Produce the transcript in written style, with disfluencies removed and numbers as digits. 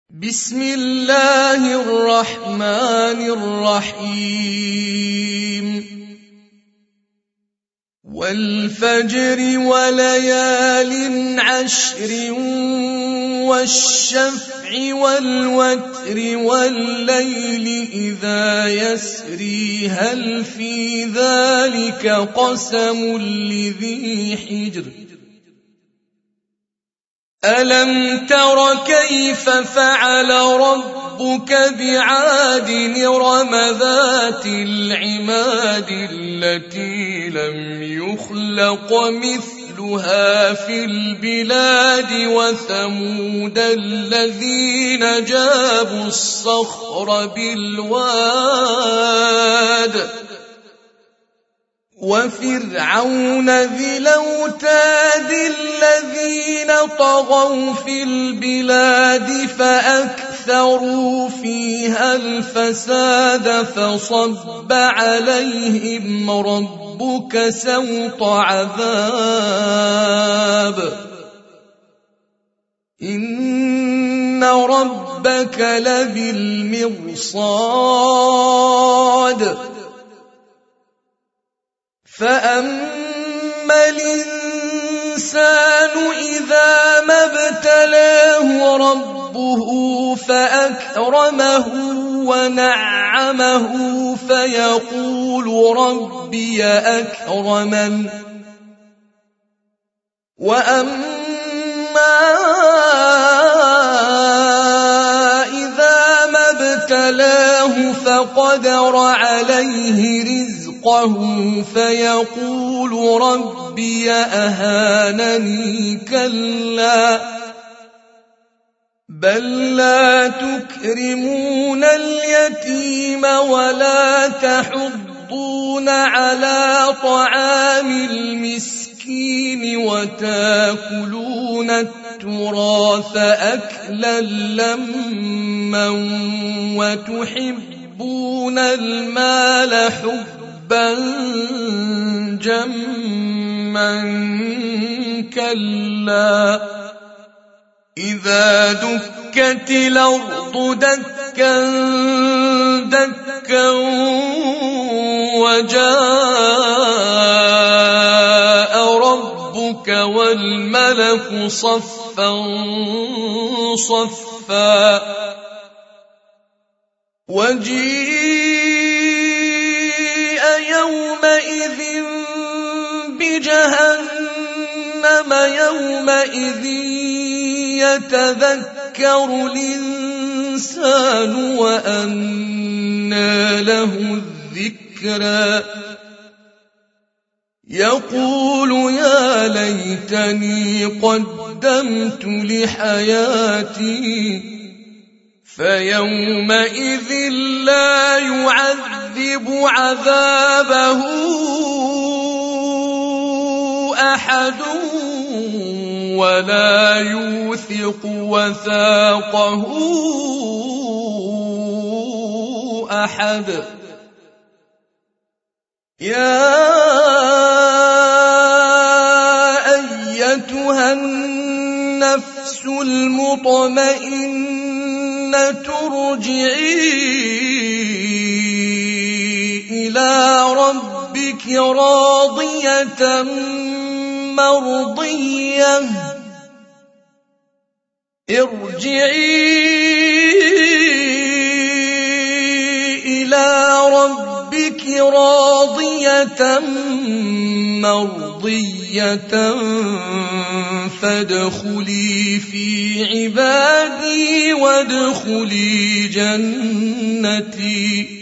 بسم الله الرحمن الرحيم والفجر وليال عشر والشفع والوتر والليل إذا يسري هل في ذلك قسم لذي حجر ألم تر كيف فعل ربك بعاد إرم ذات العماد التي لم يخلق مثلها في البلاد وثمود الذين جابوا الصخر بالواد وفرعون ذي الأوتاد الذين طغوا في البلاد فأكثروا فيها الفساد فصب عليهم ربك سوط عذاب إن ربك لبالمرصاد فأما الإنسان إذا ما ابتلاه ربه فأكرمه ونعمه فيقول ربي أكرمن وأما إذا ما ابتلاه فقدر عليه رزقه فيقول ربي أهانني كلا بل لا تكرمون اليتيم ولا تحضون على طعام المسكين وتاكلون التراث أكلا لما وتحبون المال حبا جما كلا إذا دكت الأرض دكا دكا وجاء ربك والملك صفا صفا وجيء يومئذ بجهنم يومئذ يتذكر الإنسان وأنى له الذكرى يقول يا ليتني قدمت لحياتي فيومئذ لا يعذب عذابه أحد ولا يوثق وثاقه أحد يا أيتها النفس المطمئنة ارجعي إلى ربك راضية مرضية ارجعي إلى ربك راضية مرضية فادخلي في عبادي وادخلي جنتي